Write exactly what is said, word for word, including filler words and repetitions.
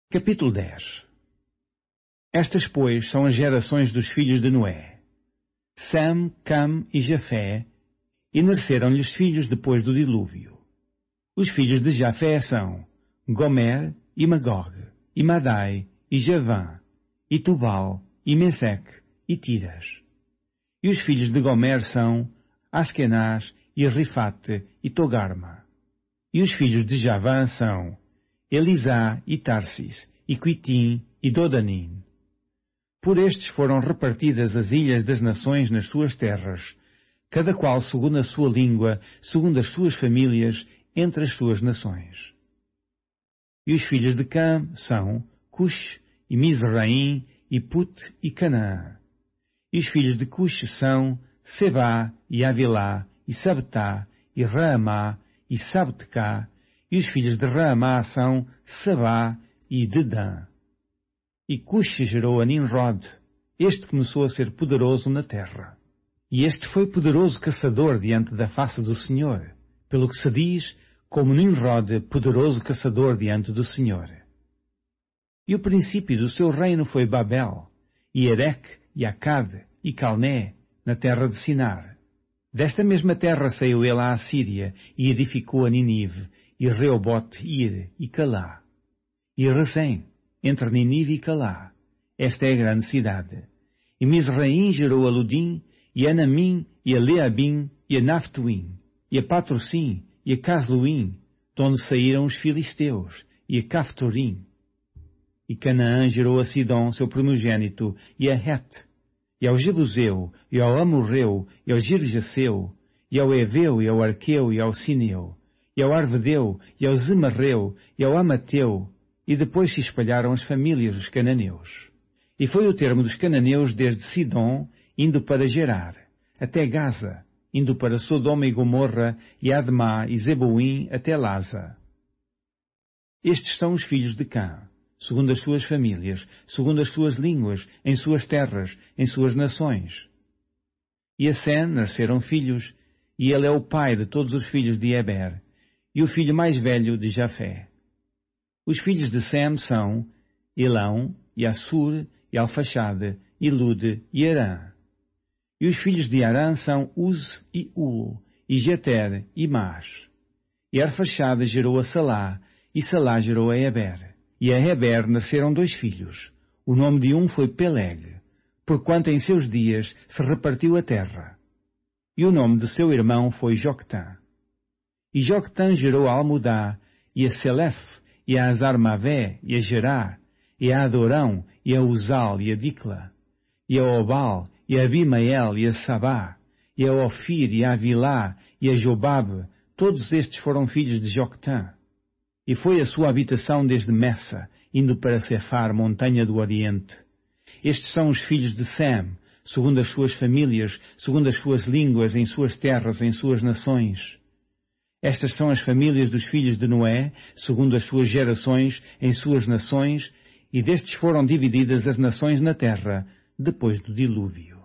Capítulo dez. Estas, pois, são as gerações dos filhos de Noé: Sam, Cam e Jafé, e nasceram-lhes filhos depois do dilúvio. Os filhos de Jafé são Gomer, e Magog, e Madai, e Javã, e Tubal, e Meseque, e Tiras. E os filhos de Gomer são Askenaz, e Rifate, e Togarma. E os filhos de Javã são Elisá, e Tarsis, e Quitim, e Dodanim. Por estes foram repartidas as ilhas das nações nas suas terras, cada qual segundo a sua língua, segundo as suas famílias, entre as suas nações. E os filhos de Cam são Cush, e Mizraim, e Put, e Canaã. E os filhos de Cush são Sebá, e Avilá, e Sabtá, e Raamá, e Sabtecá. E os filhos de Raamá são Sabá e Dedã. E Cush gerou a Nimrod. Este começou a ser poderoso na terra. E este foi poderoso caçador diante da face do Senhor, pelo que se diz, como Nimrod, poderoso caçador diante do Senhor. E o princípio do seu reino foi Babel, e Ereque, e Acade, e Calné, na terra de Sinar. Desta mesma terra saiu ele à Assíria, e edificou a Ninive, e Reobote-Ir, e Calá. E Rezém, entre Ninive e Calá. Esta é a grande cidade. E Mizraim gerou a Ludim, e a Anamim, e a Leabim, e a Naftuim, e a Patrocim, e a Casluim, de onde saíram os filisteus, e a Caftorim. E Canaã gerou a Sidom, seu primogênito, e a Het, e ao Jebuseu, e ao Amorreu, e ao Girjaceu, e ao Eveu, e ao Arqueu, e ao Sineu, e ao Arvedeu, e ao Zemarreu, e ao Amateu, e depois se espalharam as famílias dos cananeus. E foi o termo dos cananeus desde Sidom, indo para Gerar, até Gaza, indo para Sodoma e Gomorra, e Admá e Zeboim, até Laza. Estes são os filhos de Cã, segundo as suas famílias, segundo as suas línguas, em suas terras, em suas nações. E a Sem nasceram filhos, e ele é o pai de todos os filhos de Eber, e o filho mais velho de Jafé. Os filhos de Sem são Elão, e Assur, e Alfaxade, e Lude, e Arã. E os filhos de Arã são Uz e Ul, e Jeter, e Mas. E Arfaxade gerou a Salá, e Salá gerou a Eber. E a Eber nasceram dois filhos. O nome de um foi Peleg, porquanto em seus dias se repartiu a terra. E o nome de seu irmão foi Joctã. E Joctã gerou a Almudá, e a Selef, e a Azarmavé, e a Gerá, e a Adorão, e a Uzal, e a Dicla, e a Obal, e a Abimael, e a Sabá, e a Ofir, e a Avilá, e a Jobabe. Todos estes foram filhos de Joctã. E foi a sua habitação desde Messa, indo para Cefar, montanha do Oriente. Estes são os filhos de Sem, segundo as suas famílias, segundo as suas línguas, em suas terras, em suas nações. Estas são as famílias dos filhos de Noé, segundo as suas gerações, em suas nações, e destes foram divididas as nações na terra, depois do dilúvio.